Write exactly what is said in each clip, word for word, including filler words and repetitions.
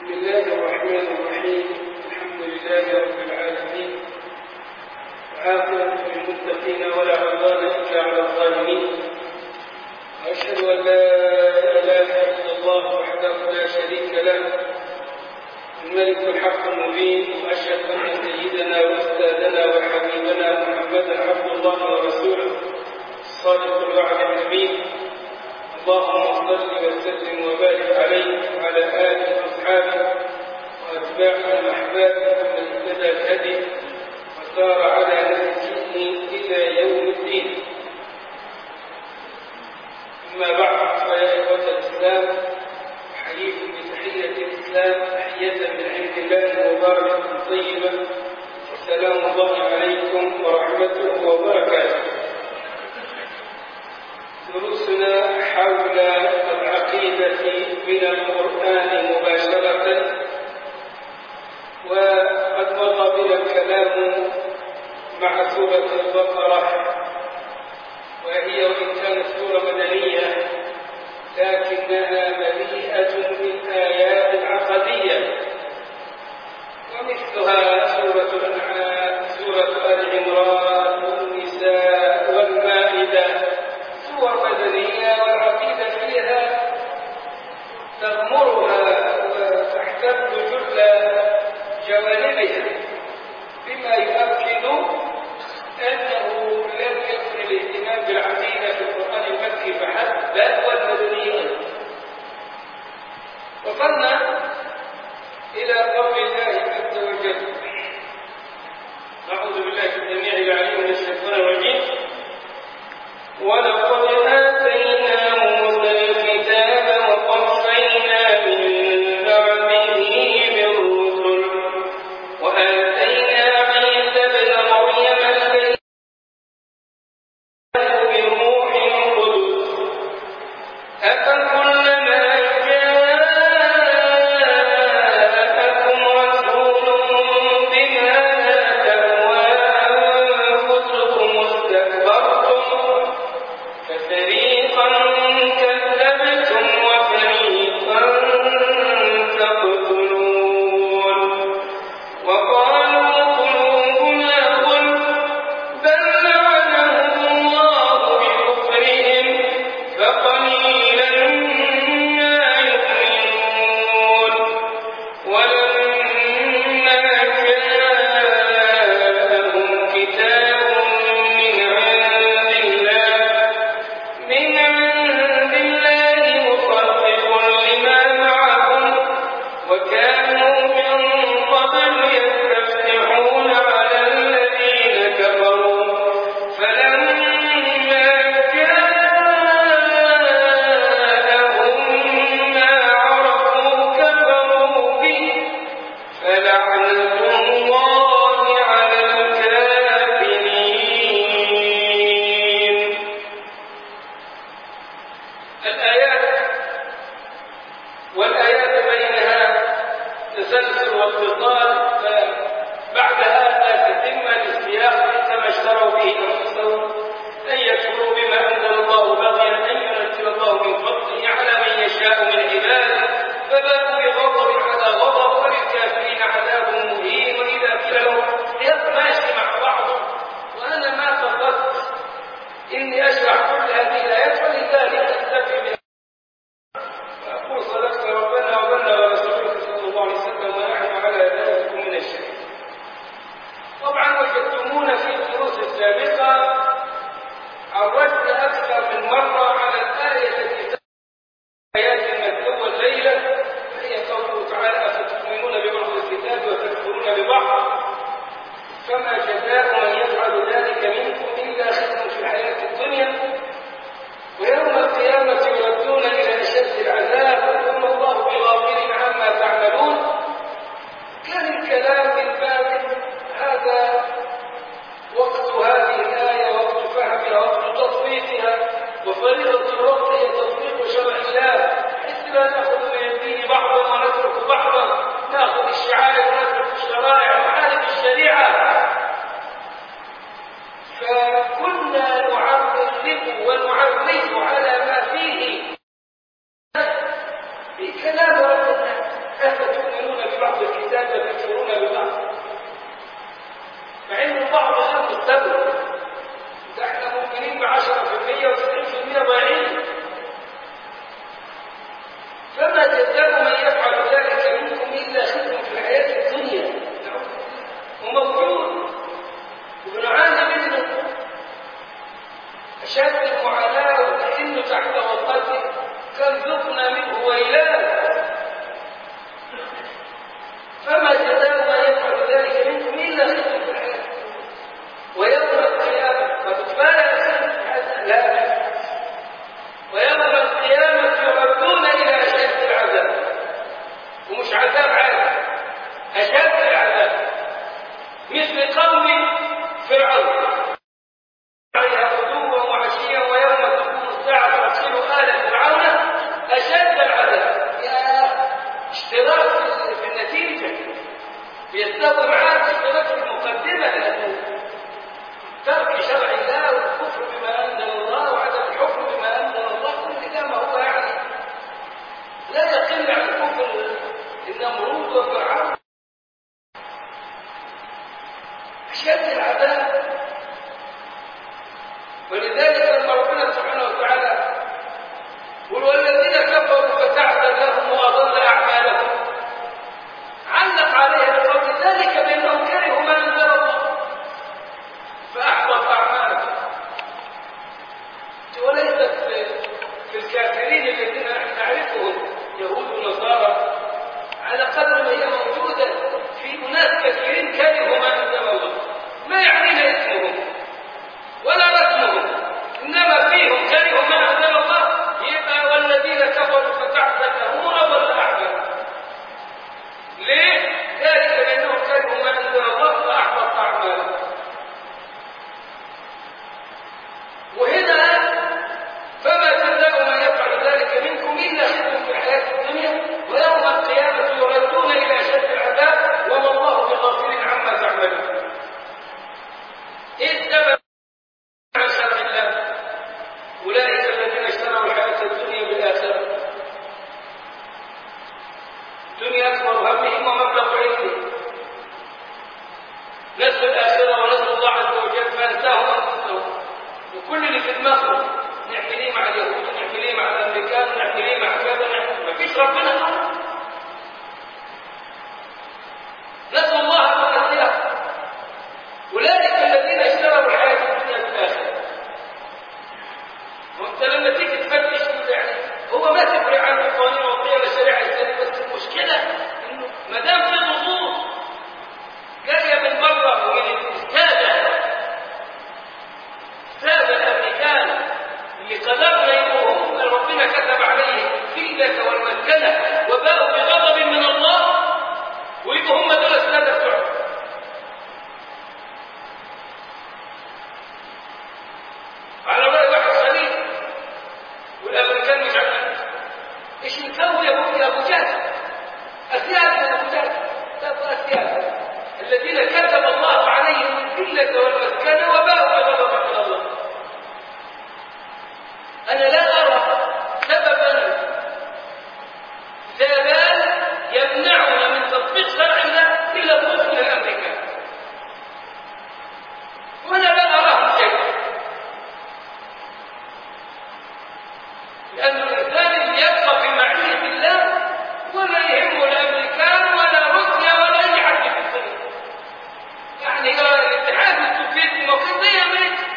بسم الله الرحمن الرحيم. الحمد لله رب العالمين، والعاقبة للمتقين ولا عدوان إلا على الظالمين. وأشهد أن لا إله إلا الله وحده لا شريك له الملك الحق المبين، وأشهد أن سيدنا وأستاذنا وحبيبنا محمدا عبد الله ورسوله الصادق الوعد الأمين. اللهم صل وسلم وبارك عليه وعلى آله وأصحابه وأتباعه وأحبابه ومن اهتدى بهديه وسار على نهجه إلى يوم الدين. أما بعد، فيا إخوة الإسلام، أحييكم بتحية الإسلام، تحية من عند الله مباركة طيبة، وسلام الله عليكم ورحمته وبركاته. دروسنا حول العقيدة من القرآن مباشرة، وقد مضى بنا الكلام مع سورة البقرة، وهي وإن كانت سورة مدنية لكنها مليئة بالآيات العقدية، ومثلها سورة الأنعام، سورة آل عمران، والنساء، والمائدة، سور مدنية، والعقيدة فيها تغمرها وتحتل جل جوانبها، بما يؤكد أنه لم يكن الاهتمام بالعقيدة في القرآن المكي فحسب، بل والمدني أيضا. وصلنا إلى قول الله عز وجل: أعوذ بالله السميع العليم من الشيطان الرجيم: ولقد آتينا موسى الكتاب وقفينا من بعده بالرسل وآتينا عيسى ابن مريم الكلمة بروح القدس أفكلما جاءكم رسول بما لا تهوى أنفسكم استكبرتم ففريقا كذبتم وفريقا تقتلون وقالوا قلوبنا غلف بل لعنهم الله بكفرهم فقليلا ما يؤمنون ولما جاءهم كتاب من عند الله من عند الله مصدق لما معهم وكانوا من قبل يستفتحون على الذين كفروا فلما جاءهم ما عرفوا كفروا به فلعنة الله على الكافرين. الآيات والآيات بينها تسلسل واتصال، فبعد هذا تتم للسياق إنما اشتروا به أنفسهم أن يكفروا بما أنزل الله بغيا أن ينزل الله من فضله على من يشاء من عباده، فباءوا بغضب على غضب وللكافرين عذاب مهين. وإذا قيل لهم ماشي مع بعض، وأنا ما فقدت إني أشرح كل هذه الآيات، فلذلك أكتفي بها وأقول صدقت ربنا وبلغ رسوله صلى الله عليه وسلم ونحن على ذلك من الشهيد. طبعا وجدتمونا في الدروس السابقة عرجنا أكثر من مرة على الآية التي آيات المتلوة الليلة، هي قوله تعالى: أفتؤمنون ببعض الكتاب وتكفرون ببعض فما جزاء من يفعل ذلك منكم إلا خزي في الحياة الدنيا ويوم القيامة يردون إلى أشد العذاب وما الله بغافل عما تعملون. كان الكلام الباقي هذا وقت هذه الآية، وقت فهمها، وقت تطبيقها، وفريضة الوقت هي تطبيق شرع الله، حيث لا نأخذ من الدين بعضا ونترك بعضا، نأخذ الشعائر ونترك الشرائع ومعارف الشريعة. فكنا نعرف ونعرف على ما فيه بكلام ربنا أفتؤمنون ببعض الكتاب وتكفرون ببعض، مع إن البعض غير مستقر. احنا مؤمنين بعشرة في المية وتسعين في المية ضايعين. فما جزاء من يفعل ذلك منكم إلا خزي في الحياة الدنيا، وموجود وبنعاني منه أشد المعاناة، وكأنه تحت وطأته كم ذقنا منه ويلاه. فما جزاء من يفعل ذلك منكم إلا خزي في الحياة ويوم القيامة فتتبايع لا ويوم القيامة يردون إلى أشد العذاب، ومش عذاب عادي، أشد العذاب، مثل قوم فرعون عليها غدوا وعشيا ويوم تقوم الساعة ترسل آل فرعون أشد العذاب. يا اشتراك في النتيجة بيستوي معاك اشتراك في المقدمة، لأنه ترك شرع الله والكفر بما أنزل الله وعدم الحكم بما أنزل الله، كل ده ما هو يعني لا يقل عن كفر النمرود وفرعون. أشد العذاب. ولذلك لما ربنا سبحانه وتعالى يقول والذين كفروا فتعسى لهم وأضل أعمالهم، علق عليها بقول ذلك بأنهم كرهوا ما أنزل الله فأحبط أعمالهم. وليست في الكافرين الذين نعرفهم يهود ونصارى، على قدر ما هي موجودة في أناس كثيرين كرهوا ما أنزل الله، ما يعنينا اسمهم ولا رسمهم، إنما فيهم كرهوا ما أنزل الله، يبقى والذين كفروا فتعسى لهم وأضل أعمالهم. ليه؟ ذلك لأنهم كرهوا ما أنزل الله فأحبط أعمالهم. وهنا فما جزاء من يفعل ذلك منكم إلا خزي في الحياة الدنيا ويوم القيامة يردون إلى أشد العذاب وما الله بغافل عما تعملون. إيه السبب؟ عن شرع الله. أولئك الذين اشتروا الحياة الدنيا بالآخرة. الدنيا أكبر همهم ومبلغ علمهم، نسوا الآخرة ونسوا الله عز وجل فأنساهم أنفسهم، وكل اللي في دماغهم نحكي ليه مع اليهود، نحكي ليه مع الامريكان، نحكي ليه مع كذا، ما فيش ربنا خالص. نسوا الله فنسيهم. اولئك الذين اشتروا الحياه الدنيا بالاخره. وانت لما تيجي تفتش يعني هو ما تفرق عن القوانين الوضعيه ولا شريعه الاسلام، بس المشكله انه ما دام في نصوص جايه من بره ومن الساده الساده الامريكان اللي قدرنا يبقوا ربنا كتب عليهم الذله والمسكنه وباءوا بغضب من الله، ويبقوا هم دول الساده بتوعهم. على راي واحد خليل والامريكان مش عارفين ايش نسوي يا ابو يا ابو جهل، اسياد يا ابو جهل، طب اسياد الذين كتب الله عليهم الذله والمسكنه وباءوا بغضب من الله. أنا لا أرى سببا زبال يمنعنا من تطبيق شرع الله إلا الخوف من الأمريكان، وأنا لا أراه شيء، لأن الإنسان اللي يبقى في معية الله ولا يهمه الأمريكان ولا روسيا ولا أي حد في الدنيا. يعني الاتحاد السوفيتي موجود زي أمريكا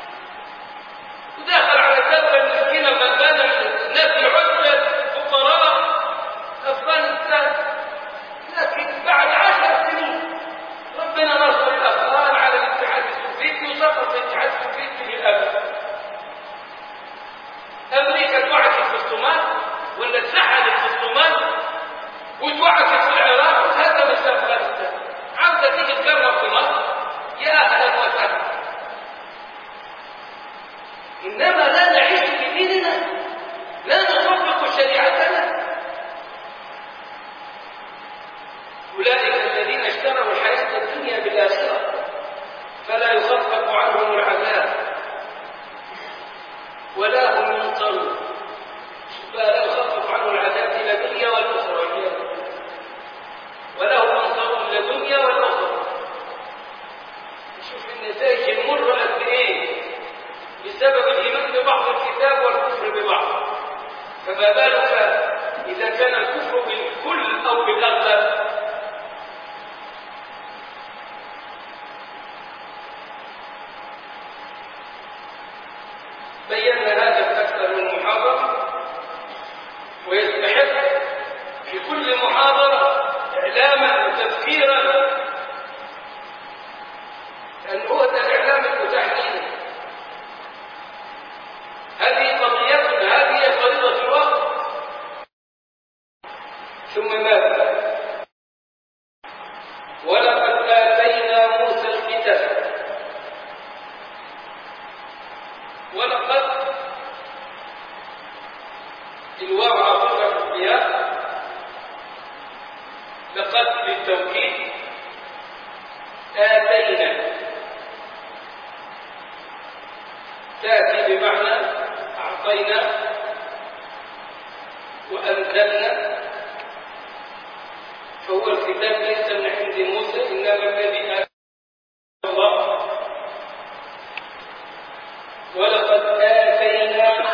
وداخل على الدولة المسكينة المغلبة، الناس العزلة الفقراء أفغانستان، لكن بعد عشر سنين ربنا نصر الأفغان على الاتحاد السوفيتي وسقط الاتحاد السوفيتي للأبد. أمريكا توعكت في الصومال ولا اتسحلت في الصومال وتوعكت في العراق وهزمت في أفغانستان، عاوزة تيجي تجرب في مصر، يا أهلا وسهلا. إنما لا نعيش بديننا، لا نطبق شريعتنا. أولئك الذين اشتروا الحياة الدنيا بالآخرة فلا يخفف عنهم العذاب ولا هم ينصرون. فلا يخفف عنهم العذاب إلى الدنيا والأخرى. كل محاضرة إعلاما وتذكيرا، لأن هو ده الإعلام المتاح لنا. هذه قضيتنا، هذه هي فريضة الوقت. ثم ماذا؟ ولقد آتينا موسى الكتاب. ولقد الواو عاطفة السياق، لقد للتوكيد، آتينا تأتي بمعنى أعطينا وأنزلنا، فهو الكتاب ليس من عند موسى إنما الذي آتاه الله. ولقد آتينا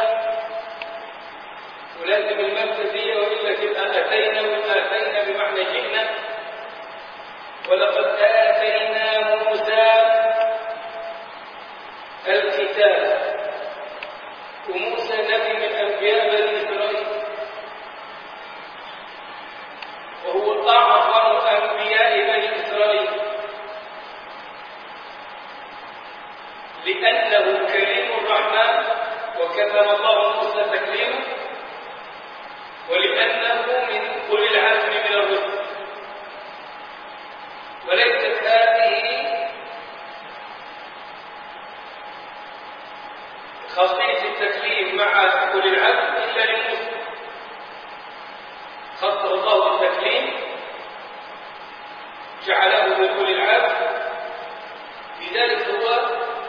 ولازم المبتدئ وإلا تبقى أتينا وآتينا بمعنى جئنا. ولقد آتينا موسى الكتاب، وموسى نبي من أنبياء بني إسرائيل، وهو أعظم أنبياء بني إسرائيل، لأنه كريم الرحمن وكلم الله موسى تكليما، ولأنه من أولي العزم من الرسل. وليست هذه خاصية التكليم مع أولي العزم إلا لموسى، خصه الله بالتكليم، جعله من أولي العزم، لذلك هو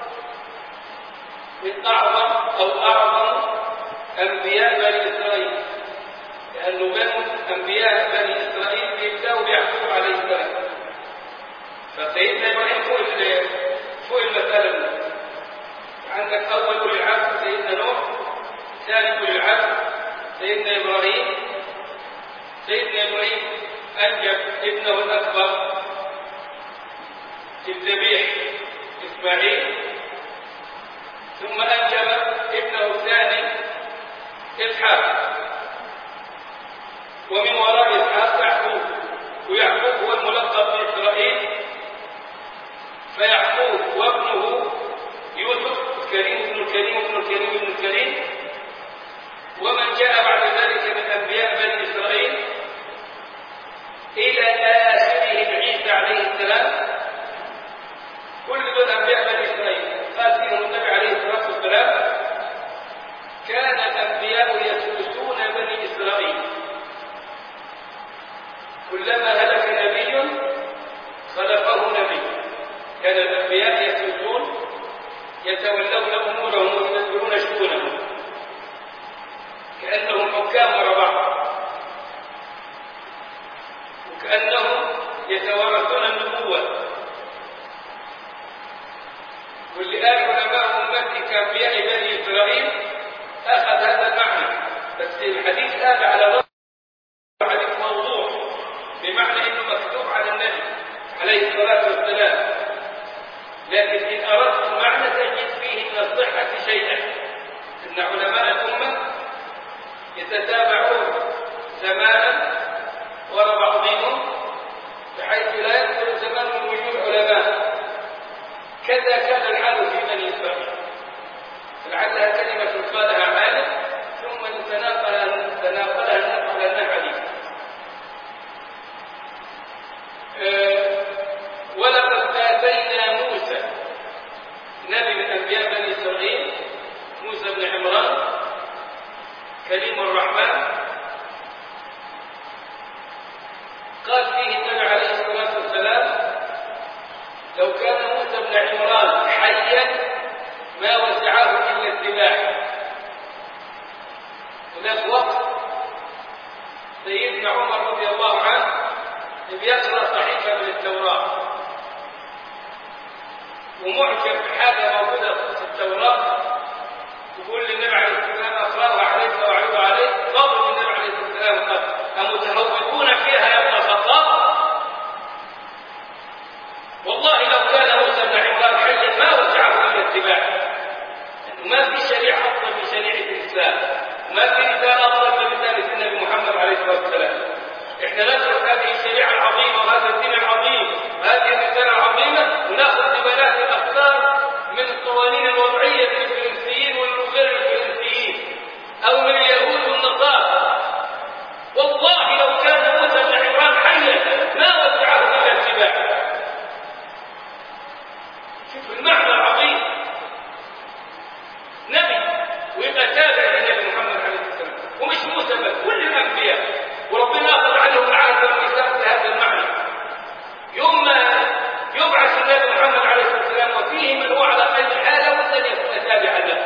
من أعظم أو أعظم أنبياء بني إسرائيل، لأنه بنو أنبياء بني إسرائيل بيبدأوا بيعقوب عليه السلام. فسيدنا إبراهيم فوق فوق المسألة. عندك أول أولي العزم سيدنا نوح، ثاني أولي العزم سيدنا إبراهيم. سيدنا إبراهيم أنجب ابنه الأكبر الذبيح إسماعيل، ثم أنجب ابنه الثاني إسحاق، ومن وراء إسحاق يعقوب، ويعقوب هو الملقب بإسرائيل، فيعقوب وابنه يوسف الكريم ابن الكريم ابن الكريم ابن الكريم. ومن جاء بعد ذلك من أنبياء بني إسرائيل إلى آخرهم عيسى عليه السلام، كل دول أنبياء بني إسرائيل. قال فيهم النبي عليه الصلاة والسلام: كان الأنبياء يسوسون بني إسرائيل، كلما هلك نبي خلفه نبي. كان الأنبياء يسوسون، يتولون أمورهم ويدبرون شؤونهم كأنهم حكام وراء بعض، وكأنهم يتوارثون النبوة. واللي قال علماء أمتي كأنبياء بني إسرائيل أخذ هذا المعنى، بس الحديث هذا على ضرب حديث موضوع، بمعنى إنه مكتوب على النبي عليه الصلاة والسلام، لكن إن أردت المعنى تجد فيه من الصحة شيئا. إن علماء الأمة يتتابعون زمانا وراء بعضهم بحيث لا يدخل زمان من وجود علماء. كذا كان الحال في بني إسرائيل، لعلها كلمة قالها عالم ثم تناقلها تناقلها الناس على أنها حديث. أه ولقد آتينا موسى نبي من أنبياء بني إسرائيل، موسى بن عمران كريم الرحمن. قال فيه النبي عليه الصلاة والسلام: لو كان موسى بن عمران حيا ما وسعه إلا اتباعه. هناك وقت سيدنا عمر رضي الله عنه بيقرأ صحيفة من التوراة ومعجب بحاجة موجودة في التوراة، يقول للنبي عليه السلام: أقرأها عليك وأعرض عليك. فضل النبي عليه السلام: قد أمتهوكون فيها يا ابن الخطاب؟ والله لو كان موسى بن عمران حيا ما وسعه إلا اتباعه. ما في شريعة أفضل من شريعة الإسلام، ما في رسالة أفضل من رسالة النبي محمد عليه الصلاة والسلام. سنترك هذه الشريعة العظيمة وهذا الدين العظيم وهذه الرسالة العظيمة وناخذ ببلاغ الأفكار من القوانين الوضعية للفرنسيين والغير الفرنسيين أو من اليهود والنصارى. والله لو كان موسى بن عمران حيا ما وسعه إلا اتباعه. شوف المعنى العظيم، نبي ويبقى تابع للنبي محمد عليه السلام، ومش موسى بس، كل الأنبياء، وربنا أخذ عنهم العهد والميثاق بهذا المعنى. يوم ما يبعث النبي محمد عليه السلام وفيه من هو على قيد الحال لابد أن يكون تابعا له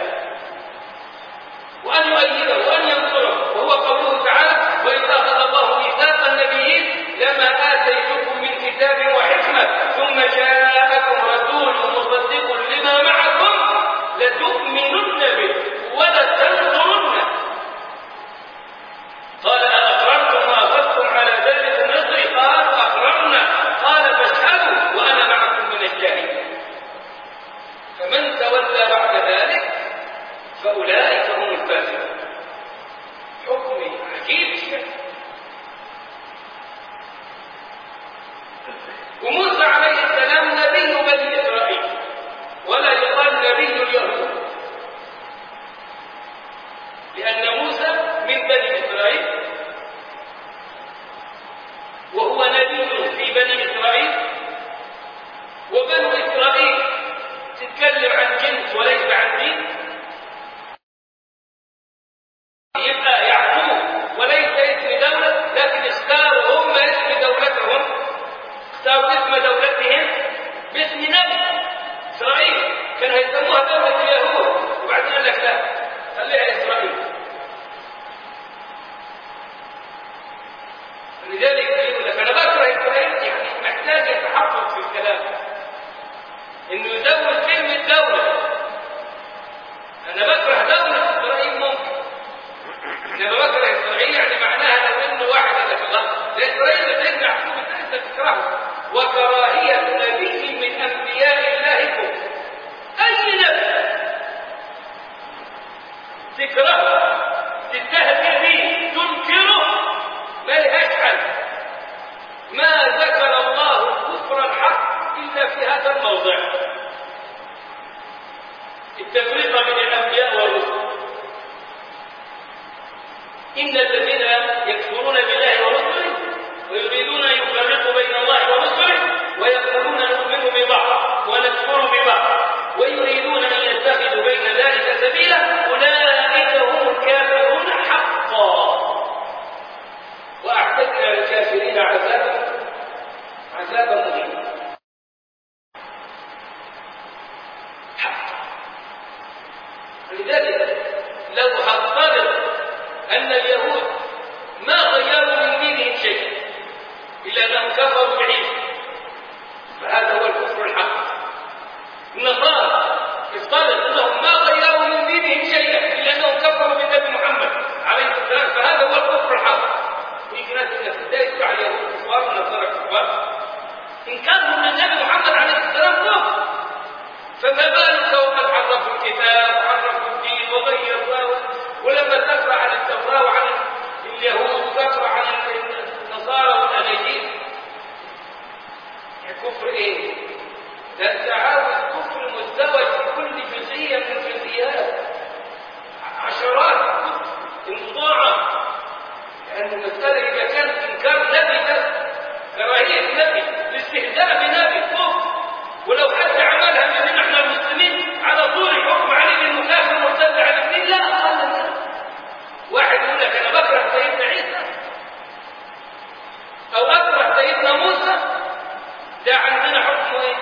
وأن يؤيده وأن ينصره، وهو قوله تعالى: وإذ أخذ الله ميثاق النبيين لما آتيتكم من كتاب وحكمة ثم جاءكم رسول مصدق لما معكم لتؤمنن به ولتنصرنه. قال أأقررتم وأخذتم على ذلك نصري؟ قالوا أقررنا. قال فاشهدوا وأنا معكم من الشاهدين. فمن تولى بعد ذلك فأولئك هم الفاسقون. حكم عجيب الشكل. وموسى عليه السلام نبي بني إسرائيل ولا يقال نبي اليهود، لأن موسى من بني إسرائيل وهو نبي في بني إسرائيل، وبنو إسرائيل تتكلم عن جنس وليس عن دين، يبقى يعقوب وليس اسم دولة، لكن اختاروا هم اسم دولتهم، اختاروا اسم دولتهم باسم نبي إسرائيل. كانوا يسموها دولة اليهود، وبعدين قال لك لا خليها إسرائيل. لذلك يقول لك أنا بكره إسرائيل، يعني محتاج يتحقق في الكلام إنه يزود كلمة دولة. أنا بكره دولة إسرائيل ممكن، إنما بكره إسرائيل يعني معناها لو إنه واحد قال لك الله إسرائيل بترجع شوف أنت تكرهه. وكراهية نبي من أنبياء الله كفر. أي نبي تكرهه تستهزئ به تنكره ما لهاش حل. ما ذكر الله الكفر الحق إلا في هذا الموضع، التفريق بين الأنبياء والرسل. إن الذين يكفرون بالله ورسله ويريدون أن يفرقوا بين الله ورسله ويقولون نؤمن ببعض ونكفر ببعض ويريدون أن يتخذوا بين ذلك سبيلا أولئك هم الكافرون حقا وأعتدنا للكافرين عذابا عذابا مهينا. حقا. لذلك لو هفترض أن اليهود ما غيروا من دينهم شيئا إلا أنهم كفروا بعيسى، فهذا هو الكفر الحق. النصارى افترض أنهم ما غيروا من دينهم شيئا إلا أنهم كفروا بالنبي محمد عليه السلام، فهذا هو الكفر الحق. ويجي ناس يبدأ يتبع اليهود كفار والنصارى كفار، إنكارهم للنبي محمد عليه السلام كفر، فما بالك وقد حرفوا الكتاب وحرفوا الدين وغيروا. ولما تقرأ عن التوراة وعن اليهود وتقرأ عن النصارى والأناجيل، كفر إيه؟ ده أنت عاوز كفر مزدوج في كل جزئية من الجزئيات، عشرات انقطاعا. لأن المسألة إذا كان إنكار نبي بس، كراهية نبي، الاستهزاء بنبي كفر، ولو حد عملها من نحن المسلمين على طول الحكم عليه بالمكافر مرتد على الدين، لا أقل منه. واحد يقول لك أنا بكره سيدنا عيسى أو أكره سيدنا موسى، ده عندنا حكمه إيه؟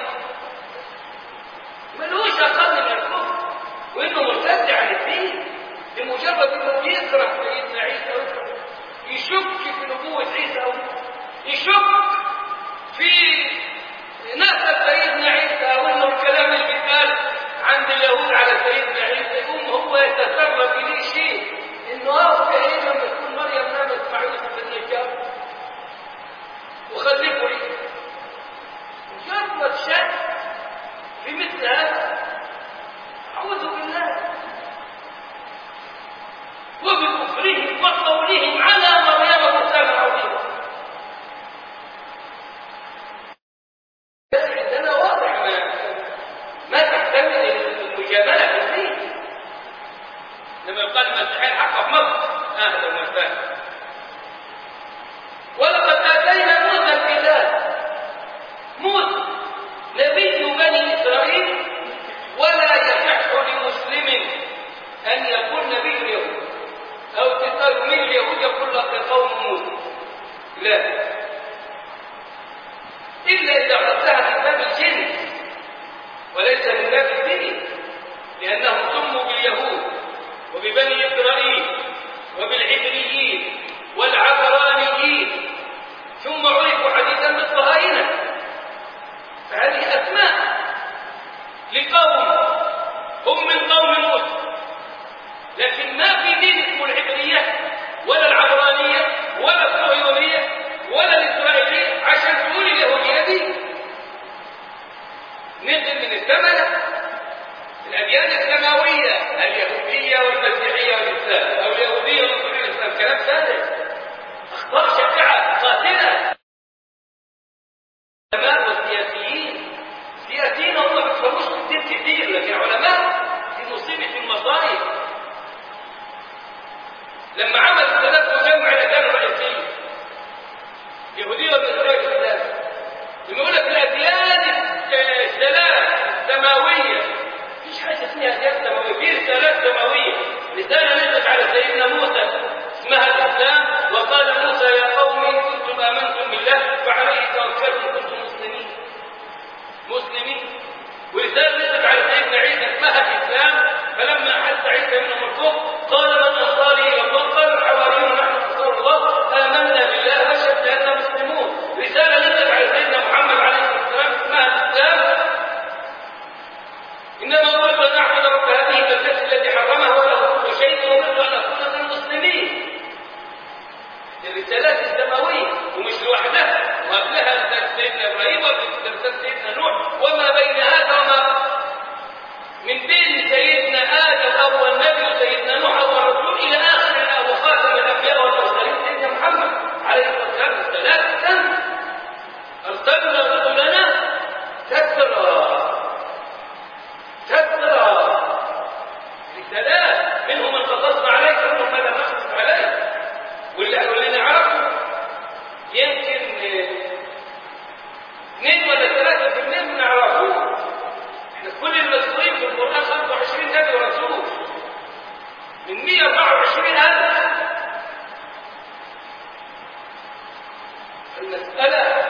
ملوش أقل من الكفر، وإنه مرتد عن الدين بمجرد إنه يكره سيدنا عيسى، يشك في نبوة عيسى، أو يشك في نسب سيدنا عيسى، وإنه الكلام اللي بيتقال عند اليهود على سيدنا عيسى يقوم هو يتسرب إليه شيء إنه أو كأنه لما تكون مريم نامت مع يوسف بن الجاب وخلفوا لي مجرد شك في مثل هذا. أعوذ بالله. وبكفرهم وقولهم على مريم بهتانا عظيما. لا، إلا إذا أردتها من باب الجنس وليس من باب الدين، لأنهم سموا باليهود وببني إسرائيل وبالعبريين والعبرانيين، ثم عرفوا حديثا بالصهاينة. فهذه أسماء لقوم هم من قوم موسى، لكن ما في دين اسمه العبرية ولا العبرانية ولا الصهيونية ولا الإسرائيلية عشان تقول اليهودية دي. ننزل من الزمن الأديان السماوية، اليهودية والمسيحية والإسلام، أو اليهودية والنصرانية والإسلام، كلام فارغ، أخطاء شائعة قاتلة. علماء والسياسيين، سياسيين هم ما بيفهموش في الدين كتير، لكن علماء في مصيبة المصايب. لما عمل الثلاث مجمع الأديان الرئيسية اليهودية والنصرانية والإسلام، لما يقول لك الأديان الثلاث السماوية، مفيش حاجة اسمها أديان سماوية، في رسالات سماوية. رسالة نزلت على سيدنا موسى اسمها الإسلام، وقال موسى يا قوم إن كنتم آمنتم بالله فعليه توكلوا إن كنتم مسلمين مسلمين. ورسالة نزلت على سيدنا عيسى اسمها الإسلام، فلما أحس عيسى منهم الكفر قال من أنصاري إلى الله؟ قال الحواريون نحن أنصار الله آمنا بالله واشهد بأننا مسلمون. رسالة نزلت على سيدنا محمد عليه الصلاة والسلام اسمها الإسلام، إنما أمرت أن أعبد رب هذه البلدة التي حرمها وله كل شيء وأمرت أن أكون من المسلمين. الرسالات السماوية ومش لوحدها، وقبلها رسالة سيدنا إبراهيم ورسالة سيدنا نوح، وما بين هذا وما من بين سيدنا آدم أول نبي وسيدنا نوح أول رسول إلى آخر وخاتم الأنبياء والمرسلين سيدنا محمد عليه الصلاة والسلام. رسالات كم أرسلنا رسلنا كثرة كثرة، رسالات منهم من قصصنا عليك ومنهم من لم نقصص عليك. واللي نعرفه يمكن اثنين ولا ثلاثة في المية من نعرفوه. احنا كل المذكورين في القرآن خمسة وعشرين نبي ورسول من مئة وأربعة وعشرين ألف. المسألة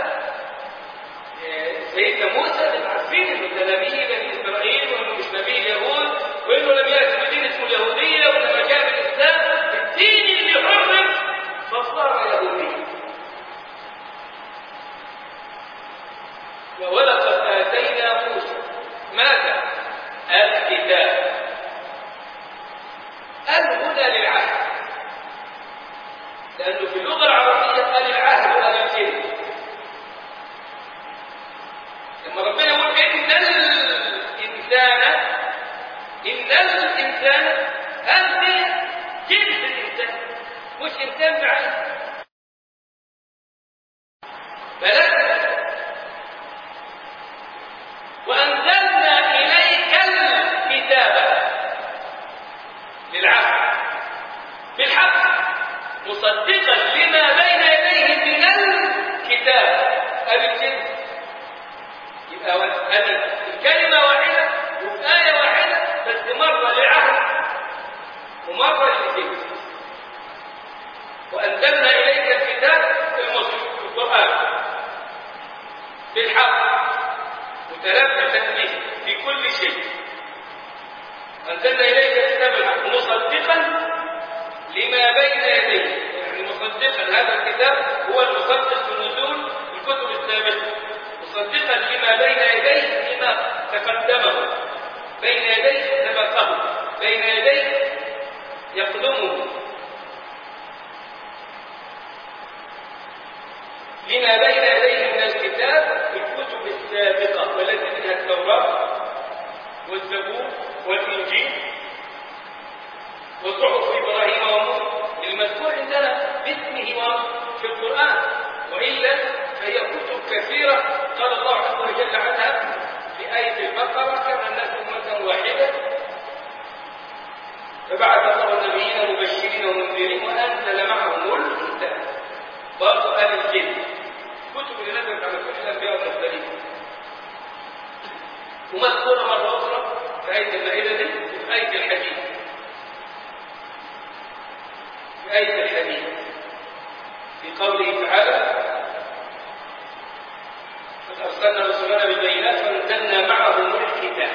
سيدنا موسى اللي عارفين انه ده نبي بني اسرائيل وانه مش نبي اليهود، وانه لم ياتي بدين اسمه اليهوديه، ولما جاء بالاسلام الدين اللي حرم فصار يهوديا. ولقد اتينا موسى ماذا؟ الكتاب. الهدى للعهد، لانه في اللغه العربيه قال العهد ولا الجنس. لما ربنا يقول إن الإنسان إن الإنسان هذا جنس الإنسان مش إنسان بعيد. بلد وأنزلنا إليك الكتاب للعهد بالحق مصدقا لما بين يديه من الكتاب. هذا الجنس يبقى هذه الكلمة واحدة وفي آية واحدة، بس مرة للعهد ومرة للجنس. وأنزلنا إليك الكتاب المصحف القرآن بالحق متلبسا به في كل شيء. أنزلنا إليك الكتاب بالحق مصدقا لما بين يديه، يعني مصدقا هذا الكتاب هو المصدق بنزول الكتب السابقة، مصدقا لما بين يديه لما تقدمه، بين يديه سبقه، بين يديه يقدمه، لما بين يديه من الكتاب الكتب السابقة، والتي منها التوراة والزبور والإنجيل وصحف إبراهيم وموسى المذكور عندنا باسمه في القرآن، وإلا فهي كتب كثيرة قال الله عز وجل عنها في آية البقرة كان الناس أمة واحدة فبعث الله النبيين مبشرين ومنذرين وأنزل معهم الكتاب. برضه آل الجن كتب اللي نزلت على كل الأنبياء والمرسلين ومذكورة مرة أخرى في آية المائدة دي في آية الحديث في آية الحديث في قوله تعالى قد أرسلنا رسلنا بالبينات وأنزلنا معهم الكتاب.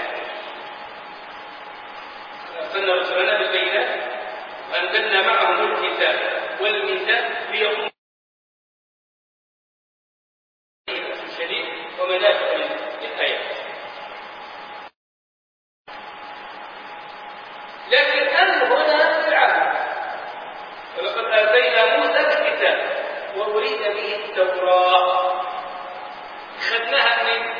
أرسلنا رسلنا بالبينات وأنزلنا معهم الكتاب والميزان ليقوموا شديد ومنافع للآيات. لكن أن هنا العهد ولقد آتينا موسى الكتاب وأريد به التوراة. خدناها من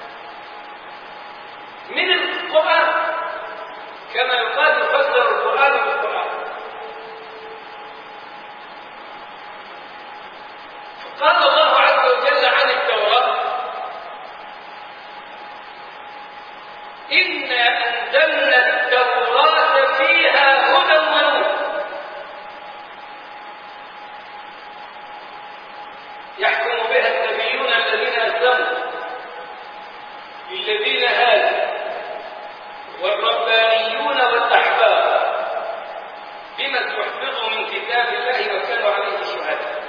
من القرآن كما يقال يفسر القرآن بالقرآن. قال الله عز وجل عن التوراة إنا أنزلنا التوراة فيها هدى ونور يحكم بها النبيون الذين أسلموا للذين هادوا والربانيون والأحبار بما استحفظوا من كتاب الله وكانوا عليه شهداء.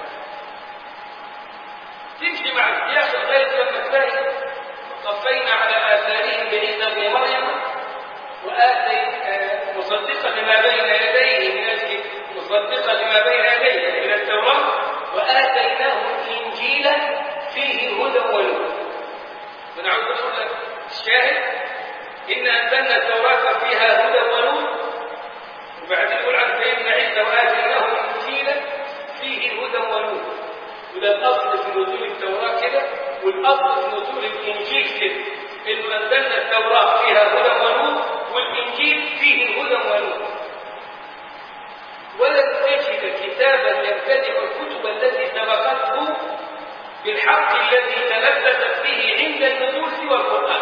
تمشي مع السياق لغاية لما تلاقي وقفينا على آثارهم بعيسى ابن مريم وآتي مصدقا لما بين يديه من أجل مصدقا لما بين يديه من التوراة وآتيناه الإنجيل فيه هدى ونور. ونعود نقول لك الشاهد إن أنزلنا التوراة فيها هدى ونور وبعدين يقول عن سيدنا عيسى وآتيناه الإنجيل فيه هدى ونور. وده الأصل في نزول التوراة كده والأصل في نزول الإنجيل كده إنه أنزلنا التوراة فيها هدى ونور والإنجيل فيه هدى ونور. ولن تجد كتابا يبتدئ الكتب التي سبقته بالحق الذي تلبست به عند النزول سوى القرآن.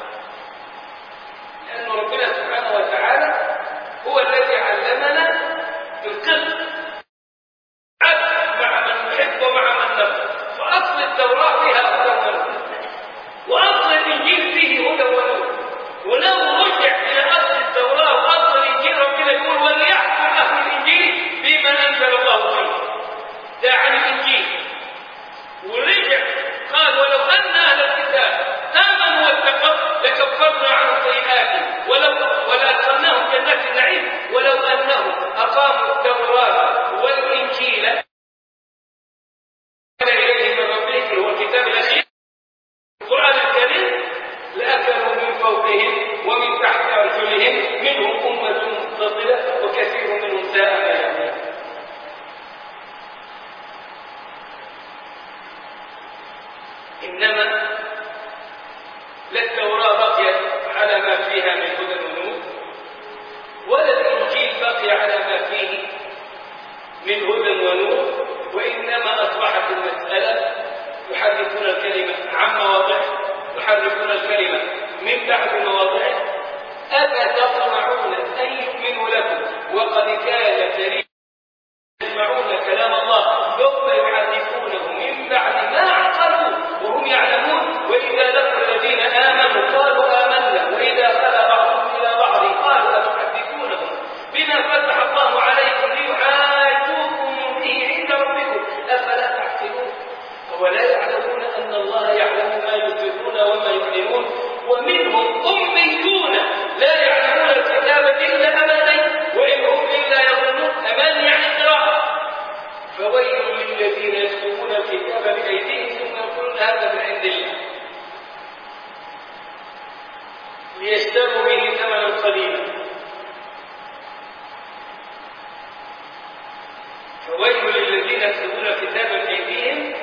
لأن ربنا سبحانه وتعالى هو الذي علمنا القسط مع من نحب ومع من نبغض. فأصل التوراة فيها هدى ونور وأصل الإنجيل فيه هدى ونور. ولو رجع إلى أصل التوراة وأصل الإنجيل ربنا يقول وليحكم أهل الإنجيل بما أنزل الله فيه. ده عن الإنجيل. ورجع قال ولو أن أهل الكتاب آمنوا واتقوا لكفرنا عنهم سيئاتهم ولو ولأدخلناهم جنات النعيم ولو أنهم أقاموا التوراة والإنجيل إليه من ربهم هو الكتاب الأخير القرآن الكريم لأكلوا من فوقهم ومن تحت أرجلهم منهم أمة مقتصدة وكثير منهم ساء ما يعملون. إنما لا التوراة بقيت على ما فيها من هدى ونور ولا الإنجيل بقي على ما فيه من هدى ونور، وإنما أصبحت المسألة يحرفون الكلمة عن مواضعه يحرفون الكلمة من بعد مواضعه. أفتطمعون أن يؤمنوا لكم وقد كان فريق يسمعون كلام الله ثم يحرفونه من بعد ما عقلوا وهم يعلمون. وإذا لقوا الذين آمنوا قالوا آمنا وإذا خلا بعضهم إلى بعض قالوا أتحدثونهم بما فتح الله عليكم ليحاجوكم به عند ربكم أفلا تعقلون. ولا يعلمون أن الله يعلم ما يسرون وما يعلنون ومنهم أميون لا يعلمون الكتاب إلا أماني وإن هم إلا يظنون. أمان يعني قراءة. فويل للذين يكتبون الكتاب بأيديهم ثم يقولون هذا من عند الله ليشتروا به ثمنا قليلا. فويل للذين يكتبون الكتاب بأيديهم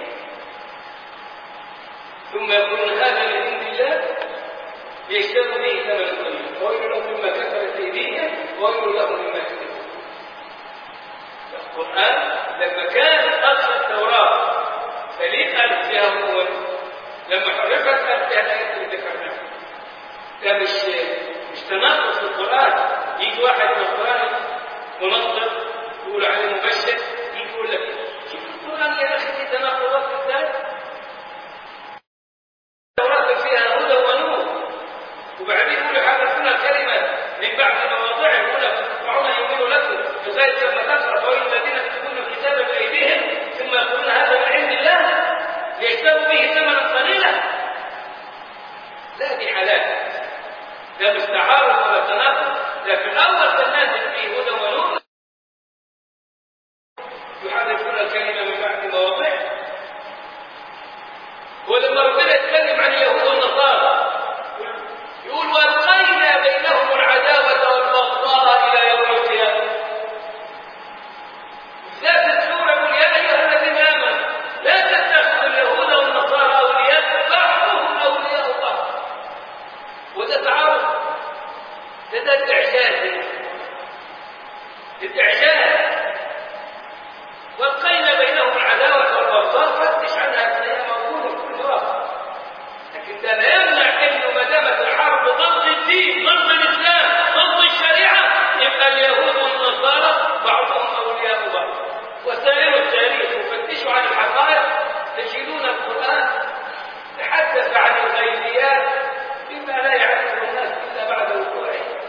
ثم يقولون هذا من عند الله ليشتروا به ثمنا قليلا. فويل لهم مما كسبت أيديهم وويل لهم مما كسبوا. القرآن لما كان أصل التوراة فليه قال فيها هو لما حرفت قال فيها الآيات اللي ذكرناها. ده مش مش تناقض في القرآن. يجي واحد من القرآن منظر يقول عليه مبشر يجي يقول لك شوف القرآن يا أخي في تناقضات ازاي؟ التوراة فيها هدى ونور وبعدين يقول يحرفون الكلمة من بعد مواضعه يقول لك تسمعون يؤمنوا لكم لغاية لما تقرأ فويل الذين يكتبون الكتاب بأيديهم ثم يقولون لا دي حلال، ده مش تعارض ولا تناقض، لكن أول كان نازل فيه هدى ونور يحرفون الكلمة من بعد مواضعه. ولما ربنا يتكلم عن اليهود والنصارى يقول والقينا بينهم العداوة والبغضاء إلى يوم القيامة. ذات السورة يقول يا أيها الذين آمنوا لا تتخذوا اليهود والنصارى أولياء بعضهم أولياء بعض. وده تعارض، ده ده الإعجاز، الإعجاز. والقينا بينهم العداوة والبغضاء فتش عنها تلاقيها موجودة في كل وقت، لكن ده لا يمنع انه ما دامت الحرب ضد الدين ضد الاسلام ضد الشريعه يبقى اليهود والنصارى بعضهم اولياء بعض. وسائر التاريخ وفتشوا عن الحقائق تجدون القران تحدث عن الغيبيات بما لا يعرفه الناس الا بعد وقوعه.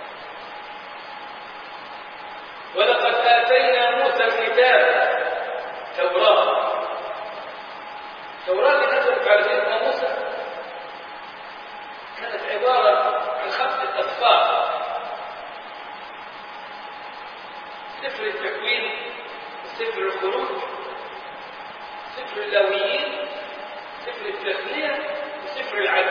ولقد اتينا موسى الكتاب توراة. التوراة اللي نزلت على سيدنا موسى كانت عبارة عن خمسة أصفار: سفر التكوين، سفر الخروج، سفر اللاويين، سفر التثنية، وسفر العدل.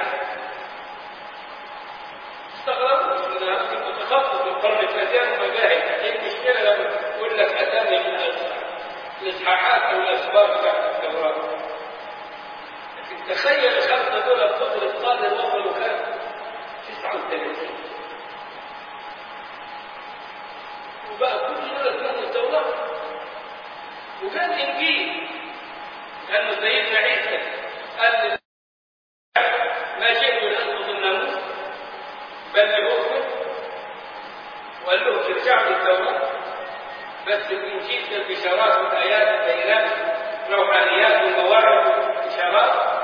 استغربوا من هذا المتخصص في القرن الثالث ومجاهد، ايه المشكلة لما يقول لك أتاني من الإصحاحات أو الأسباب بتاعت التوراة؟ لكن تخيل الخمسة دول القدر القادر وصلوا كام؟ تسعة وثلاثين. وبقى كل دول اسمهم التوراة. وكان إنجيل لأنه سيدنا عيسى قال ما جئت لأنقض الناموس بل لأكمل، وقال له ترجع للتوراة. بس الإنجيل ده بشارات وآيات وبينات روحانيات ومواعظ وإشارات.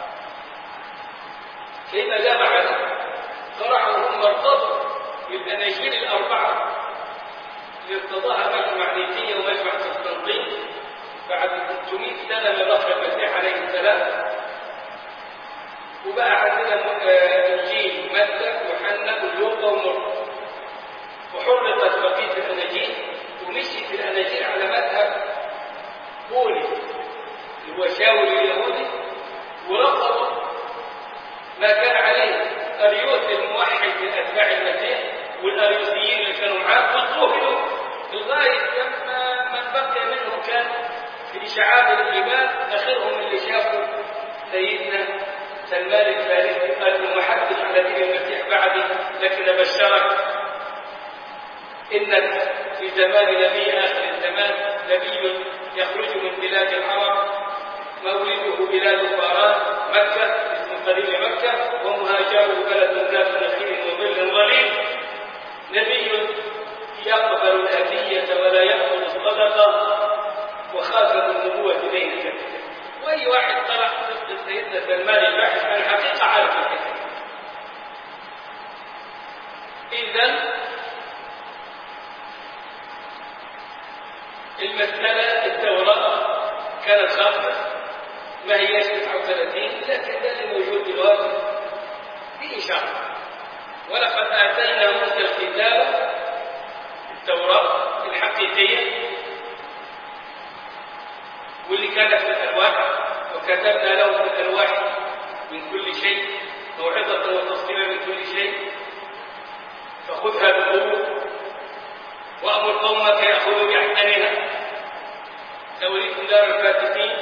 كيف جمع طرحوا هم ارتضوا بالأناجيل الأربعة اللي ارتضاها مجمع نيقية ومجمع قسطنطين بعد ستمائة سنة من ظهر المسيح عليه السلام. وبقى عندنا إنجيل متى ويوحنا ولوقا ومرقس، وحرقت بقية الأناجيل ومشي في الأناجيل على مذهب بولس اللي هو شاول اليهودي، ورفضوا ما كان عليه أريوس الموحد من أتباع المسيح والأريوسيين اللي كانوا معاه، واضطهدوا لغاية لما من بقي منهم كان في شعاب الإيمان. آخرهم اللي شافوا سيدنا سلمان الفارسي قال له ما حدش على دين المسيح بعدي، لكن أبشرك إنك في زمان نبي آخر الزمان نبي يخرج من بلاد العرب مولده بلاد فاران مكة اسم قديم مكة ومهاجره بلد ذات نخيل وظل ظليل، نبي يقبل الهدية ولا يأخذ الصدقة وخاتم النبوة بين كتفه. وأي واحد طلع ضد سيدنا سلمان الباحث عن الحقيقة عارف الحقيقة. إذن المسألة التوراة كانت خاصة ما هيش تسعة وثلاثين، لكن ده اللي موجود دلوقتي في إشارة. ولقد آتينا موسى الكتاب التوراة الحقيقية واللي كانت في الألواح، وكتبنا له في الألواح من كل شيء موعظة وتفصيلا من كل شيء، فخذها بقوة وأمر قومك يأخذوا بأحسنها سأريكم دار الفاسقين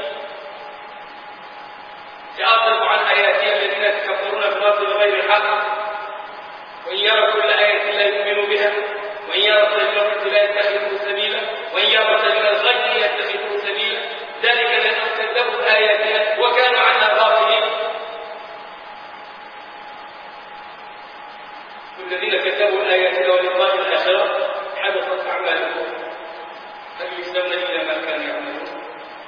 سأضرب عن آياتي الذين يتكبرون في الأرض بغير الحق وإن يروا كل آية لا يؤمنوا بها وإن يروا سبيل الرشد لا يتخذوه سبيلا وإن يروا سبيل الغي يتخذوه سبيلا ذلك لأنهم كذبوا بآياتنا وكانوا عنها غافلين. والذين كذبوا آياتنا ولقاء الآخرة حدثت أعمالهم هل يجزون إلا ما كانوا يعملون.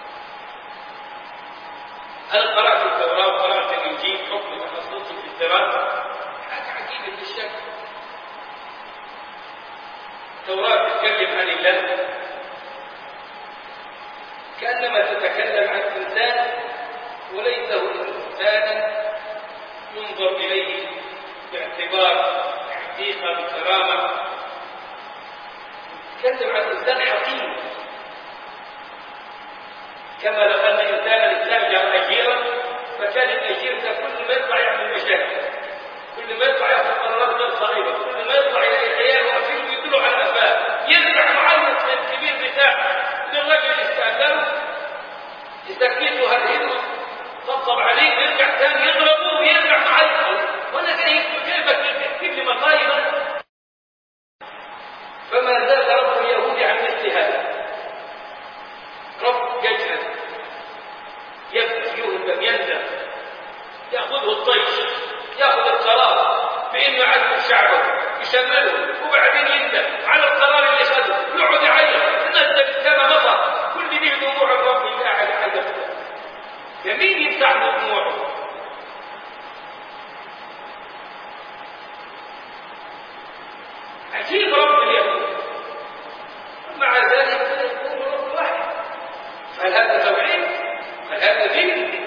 أنا قرأت التوراة وقرأت الإنجيل حكم تخصصي في الدراسة، حاجة عجيبة الشكل. التوراة تتكلم عن الله كأنما تتكلم عن إنسان وليس هو إنسانا ينظر إليه بعزة بكرامة. تكلم عن إنسان حكيم، كما لو أن إنسانا استأجر أجيرا فكان الأجير ده كل ما يطلع يعمل مشاكل، كل ما يطلع ياخذ قرارات غير صائبة، كل ما يطلع يلاقي عيال واقفين ويدلوا على قفاه، يرجع معلق الكبير بتاعه للراجل اللي استأجره يسكته هرهده طبطب عليه ويرجع ثاني يضربه ويرجع معلق. وأنا جاي كيفك تكتب لي مصايب؟ فما زال رب اليهود عن مثل هذا، رب يجهل يبكي يهدم يندم، ياخذه الطيش، ياخذ القرار بانه يعذب شعبه يشمله وبعدين يندم على القرار اللي خذه، يقعد يعيط ينزل كما مطر، كل دي دموع الرب اللي قاعد يعيط. يمين يمسح دموعه. عجيب رب اليهود، مع ذلك يكون رب واحد. هل هذا توحيد؟ هل هذا دين؟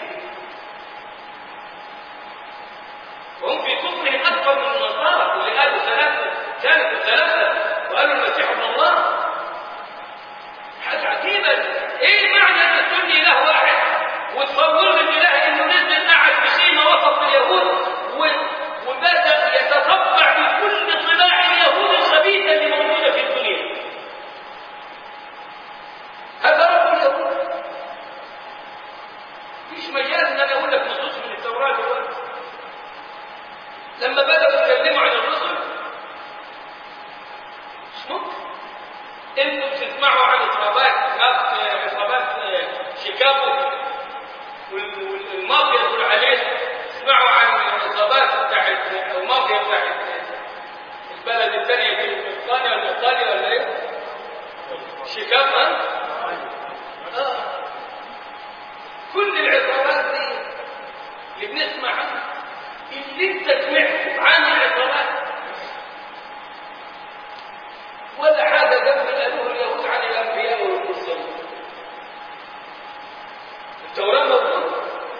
وهم في كفرهم اكبر من النصارى اللي قالوا ثلاثه، كانت ثلاثه وقالوا المسيح ابن الله. حاجه عجيبه. ايه معنى ان تقول لي اله واحد وتصور لي الاله انه نزل قاعد بخيمه وسط اليهود وبدا يتطبع بكل طباع اليهود الخبيثه اللي موجوده في الدنيا؟ هذا رب اليهود. مفيش مجال ان انا اقول لك نصوص من التوراه دلوقتي. لما بداوا يتكلموا عن الرسل مش ممكن انتم تسمعوا عن اصابات اصابات شيكاغو والمافيا يقول عليه، تسمعوا عن الاصابات بتاعت المافيا بتاعت البلد الثانيه في اسبانيا ولا ايطاليا ولا ايه؟ شيكاغو. اه كل العصابات دي اللي بنسمع عنها، اللي انت سمعت عن العصابات ولا حاجه قبل قالوه اليهود عن الانبياء والمرسلين. التوراه موجوده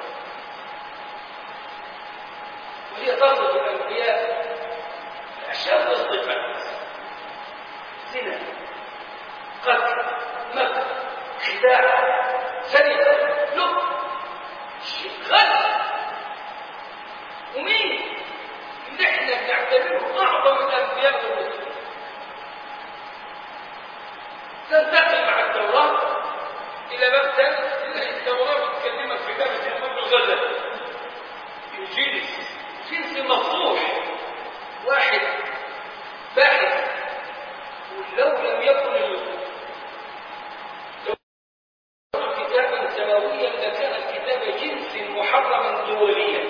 وهي تصف الانبياء اشد الصفات: زنا، قتل، مكر، خداع، سرقه، لب، غدر. ومين اللي احنا بنعتبره اعظم الانبياء والرسل تنتقل مع التوراه الى باب ثالث. التوراه بتكلمك في باب الامام الغزل، انجيل جنس مفتوح واحد باحث. ولو لم يكن كتابا سماويا لكان الكتاب جنس محرما دوليا،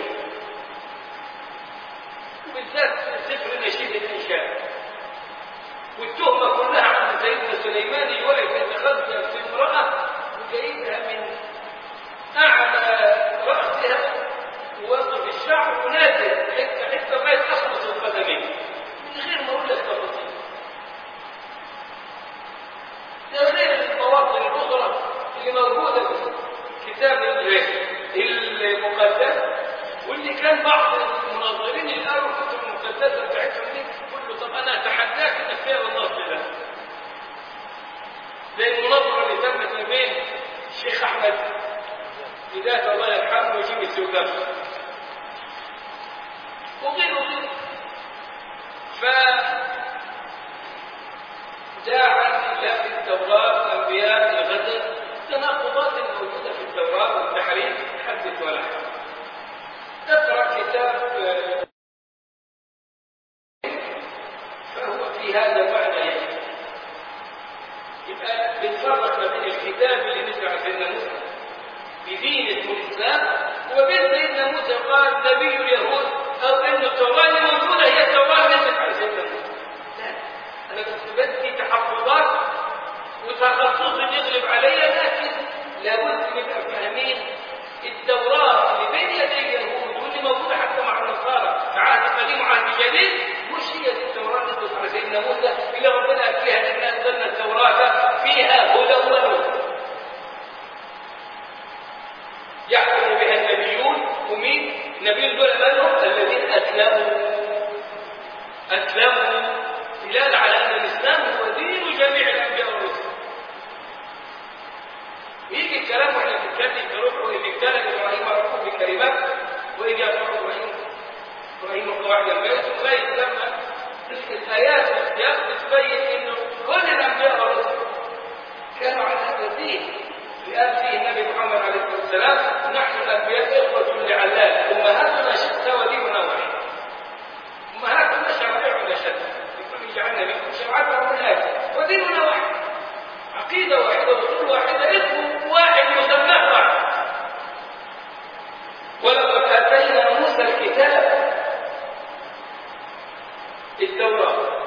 وبالذات سفر نشيد الانشاء. والتهمه كلها عند سيدنا سليمان يواقف يتخزن في امراه وجايبها من اعلى راسها وواقف الشعر ونازل حتى حتى ما يتخلص القدمين من غير ما اقول لك تفاصيل. ده غير المواطن الاخرى اللي موجوده في كتاب المقدس، واللي كان بعض المناظرين اللي قالوا الكتب المقدسه بتاعتهم دي كله. طب انا اتحداك انك تقرا النص ده، زي المناظره اللي تمت ما بين الشيخ احمد بدايه الله يرحمه وجيم السوداني وغيره وغيره. ف جاء عن الله في التوراه الانبياء الغدر التناقضات الموجوده في التوراه والتحريف حدث ولا حرج. اقرا كتاب فهو في هذا المعنى يجب. يبقى بنفرق ما بين الكتاب اللي نزل على سيدنا موسى بدين اسمه الاسلام وبين سيدنا موسى قال نبي اليهود، او ان التوراه اللي موجوده هي التوراه اللي نزلت على سيدنا موسى. لا، انا كنت بدي تحفظات وتخصص يغلب عليا، لكن لابد نبقى فاهمين التوراه اللي بين يدي اليهود واللي موجوده حتى مع النصارى في عهد قديم وعهد جديد مش هي التوراه اللي نزلت على سيدنا موسى اللي ربنا فيها ان انزلنا التوراه فيها هدى ونور يحكم بها النبيون. ومين النبيون دول؟ منهم الذين اسلموا. أسلموا دلالة على أن الإسلام هو دين جميع الأنبياء والرسل. يجي الكلام واحنا بنتكلم في روحه إن ابتلى إبراهيم ربه بكلمات وإن يرفع إبراهيم إبراهيم قواعد البيت لغاية لما الآيات والسياق بتبين إنه كل الأنبياء والرسل كانوا على هذا الدين. لأن فيه النبي محمد عليه الصلاة والسلام نحن الأنبياء إخوة لعلات أمهاتنا شتى وديننا واحد. أمهاتنا شرائع ولا شتى يقول جعلنا منكم شرعة ومنهاجا وديننا واحد، عقيدة واحدة وصول واحدة اسم واحد وسماه واحد. ولقد آتينا موسى الكتاب التوراة.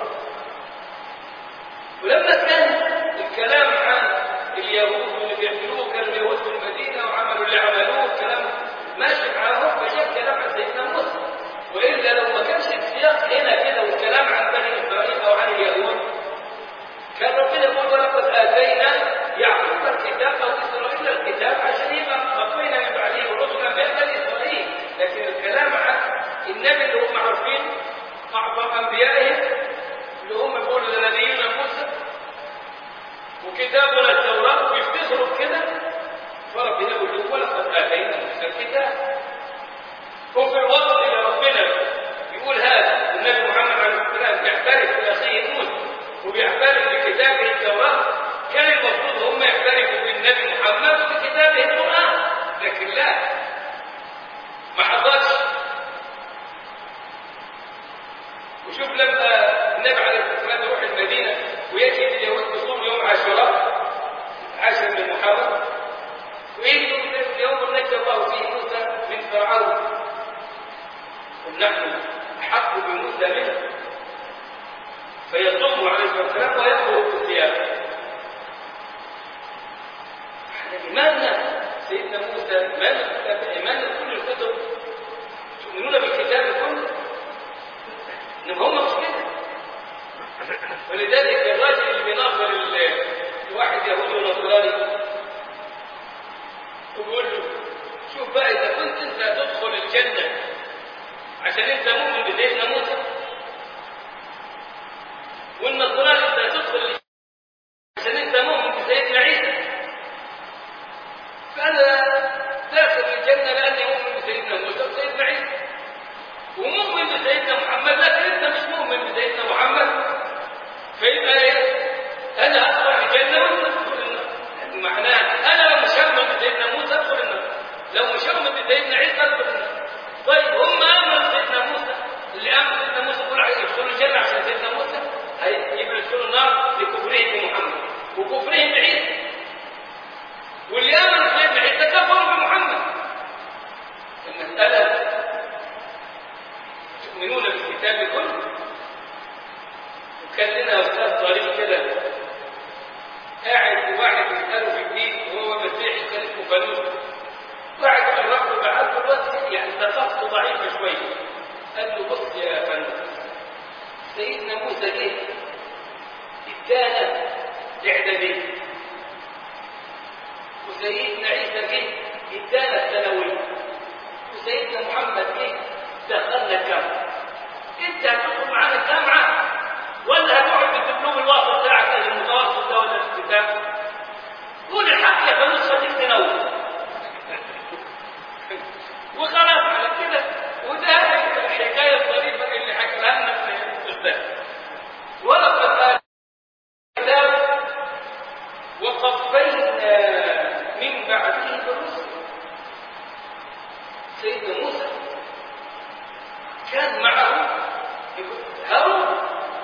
ولما كان الكلام عن اليهود واللي بيعملوه كانوا اليهود في المدينة وعملوا اللي عملوه الكلام ماشي معاهم فجاء كلام عن سيدنا موسى. وإلا لو ما كانش السياق هنا كده والكلام عن بني إسرائيل أو عن اليهود كان ربنا يقول ولقد آتينا يعقوب الكتاب أو إسرائيل الكتاب عشان يبقى خطينا من بعده رسلا بني إسرائيل. لكن الكلام عن النبي اللي هم عارفين أعظم أنبيائهم اللي هم بيقولوا لنبينا موسى وكتابنا التوراة ويفتخروا كده، فربنا يقول له ولقد آتينا موسى الكتاب. وفي الوقت اللي ربنا يقول هذا النبي محمد عليه الصلاة والسلام بيعترف بأخيه موسى وبيعترف بكتابه التوراة، كان المفروض هم يعترفوا بالنبي محمد وبكتابه القرآن، لكن لا ما حصلش. وشوف لما النبي عليه الصلاة والسلام يروح المدينة ويجد اليهود بيصوموا يوم عاشوراء عاشر من محرم ويجدوا اليوم نجى الله فيه موسى من فرعون ونحن أحق بموسى منه فيصوم عليه الصلاة والسلام ويدخل في الثياب. إيماننا سيدنا موسى إيماننا كل الكتب تؤمنون بالكتاب كله إنما هم مش كده. ولذلك الراجل اللي بيناظر الواحد يهودي ونصراني ويقول له شوف بقى إذا كنت أنت تدخل الجنة عشان أنت مؤمن بسيدنا موسى والنصراني أنت تدخل عشان أنت مؤمن بسيدنا عيسى، فأنا داخل الجنة لأني مؤمن بسيدنا موسى وسيدنا عيسى ومؤمن بسيدنا محمد، لكن أنت مش مؤمن بسيدنا محمد فيبقى ايه؟ انا ادخل الجنه وانت تدخل النار. معناه انا لو مش هؤمن بسيدنا موسى ادخل النار، لو مش هؤمن بسيدنا عيسى ادخل النار. طيب هم امنوا بسيدنا موسى، اللي امن بسيدنا موسى يقول يدخلوا الجنه عشان سيدنا موسى، هيبقوا يدخلوا النار لكفرهم بمحمد وكفرهم بعيسى. واللي امنوا بسيدنا عيسى كفروا بمحمد. المساله تؤمنون بالكتاب كله. كان لنا أستاذ طريق كده قاعد واحد يسأله في الدين وهو مسيحي كان اسمه فانوس، واحد قرب له بعد الوقت يعني ثقافته ضعيفة شوية، قال له بص يا فانوس سيدنا موسى جه ادانا إعدادية وسيدنا عيسى جه ادانا الثانوية وسيدنا محمد جه دخلنا الجامعة. انت هتدخل معانا الجامعة ولا هتقعد بالدبلوم الواقع بتاعك المتوسط ده ولا الكتاب؟ قول الحق يا فانوس خليك تنوم وخلاص على كده. وده الحكايه الظريفه اللي حكاها لنا الاستاذ. ولقد آتينا الكتاب وقفينا من بعده بالرسل. سيدنا موسى كان معه هارون،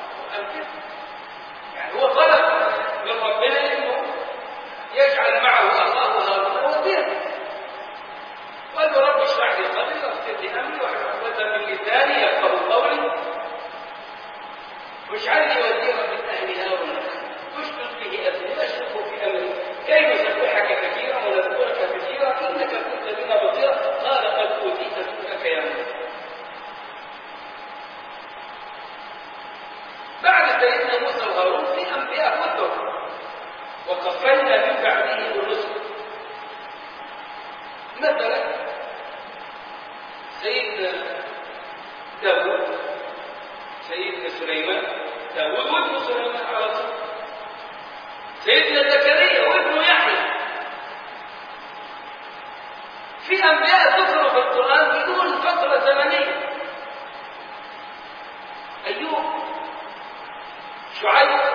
يعني هو طلب من ربنا انه يجعل معه اخاه هارون وزيرا، قال له رب اشرح لي صدري واغفر لي امري واحلل عقدة من لساني يفقهوا قولي واجعل لي وزيرا من اهل هارون اشدد به اذري واشركه في امري كي نسبحك كثيرا ونذكرك كثيرا انك كنت بنا بصيرا قال قد اوتيت سؤلك يا موسى. بعد سيدنا موسى وهارون في انبياء كثر وقفينا من بعده بالرسل. مثلا سيدنا داود سيدنا سليمان، داود وابن سليمان على طول. سيدنا زكريا وابنه يحيى. في أنبياء ذكروا في القرآن بدون فترة زمنية. أيوب، شعيب،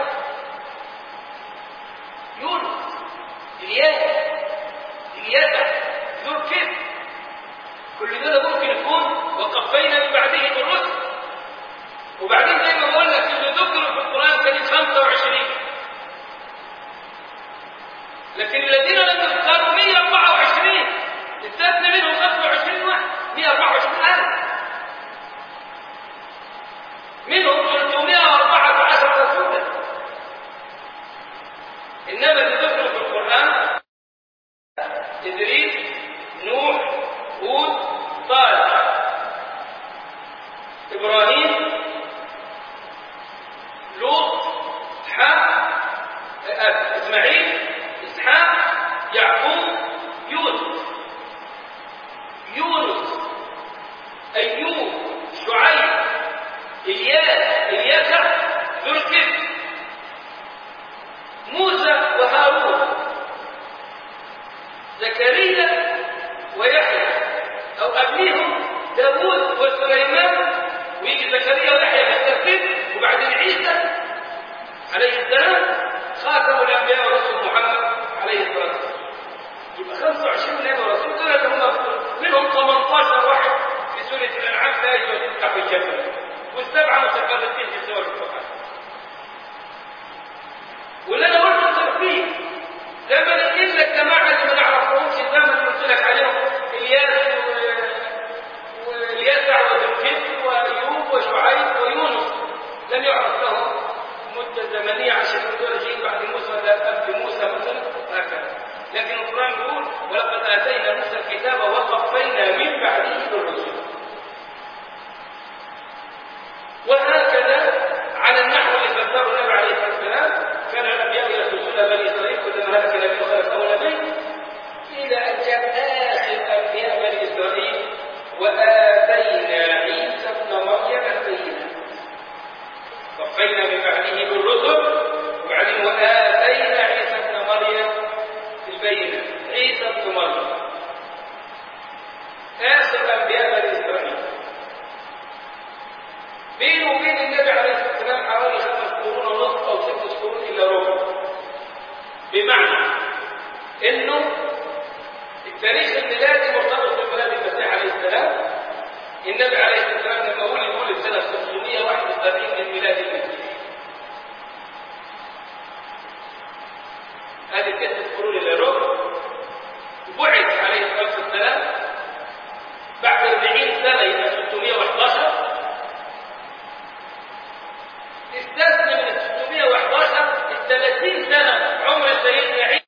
يونس، إلياس، إلياسع، ذو الكفل، كل دول ممكن يكون وقفينا من بعده بالرسل. وبعدين زي ما بقول لك اللي ذكروا في القرآن كانت خمسة وعشرين، لكن الذين لم يذكروا مئة وأربعة وعشرين، استثنى منهم خمسة وعشرين واحد، مئة وأربعة وعشرين ألف، منهم ثلاثمئة وأربعة عشر رسولا. إنما اللي ذكروا في القرآن إدريس، نوح، هود، صالح، إبراهيم، لوط، إسحاق، إسماعيل، إسحاق، يعقوب، يوسف، يونس، أيوب، شعيب، إلياس، إلياسع، ذو الكفل، موسى وهارون، زكريا ويحيى أو قبليهم داود وسليمان، ويجي زكريا ويحيى بالترتيب، وبعدين عيسى عليه السلام خاتم الأنبياء ورسول محمد عليه الصلاة والسلام. يبقى خمسة وعشرين نبي ورسول، دول هم منهم ثمانية عشر واحد في سورة الأنعام لا يجوز تفتح الجبل، والسبعة متفرقين في سورة القرآن. واللي أنا قلت ترتيب لما نقول لك جماعة اللي ما نعرفهمش زي ما قلت لك عليهم إلياس واليسع وذو الكفل وأيوب وشعيب ويونس، لم يعرف لهم مدة زمنية عشان دول جايين بعد موسى ولا قبل موسى مثلا هكذا. لكن القرآن يقول ولقد آتينا موسى الكتاب وقفينا من بعده بالرسل. وهكذا على النحو اللي فسره النبي عليه الصلاة والسلام كان الأنبياء يسوسون بني إسرائيل كلما هلك نبي خلف أول نبي، إلى أن جاء آخر أنبياء بني إسرائيل وآتينا عيسى ابن مريم البينة. وقفينا من بعده بالرسل، وبعدين وآتينا عيسى ابن مريم البينة. عيسى ابن مريم آخر أنبياء بني إسرائيل. بينه وبين النبي عليه الصلاة والسلام حوالي خمس قرون ونصف أو ست قرون إلا ربع. بمعنى إنه التاريخ الميلادي مرتبط بميلاد المسيح عليه السلام. النبي عليه الصلاة والسلام لما ولد ولد سنة خمسمئة وواحد وسبعين من ميلاد المسيح. هذه ست قرون إلا ربع. بعث عليه الصلاة والسلام بعد أربعين سنة إلى ستمئة وأحد عشر. استثنى من ال ستمئة وأحد عشر الثلاثين سنة عمر سيدنا عيسى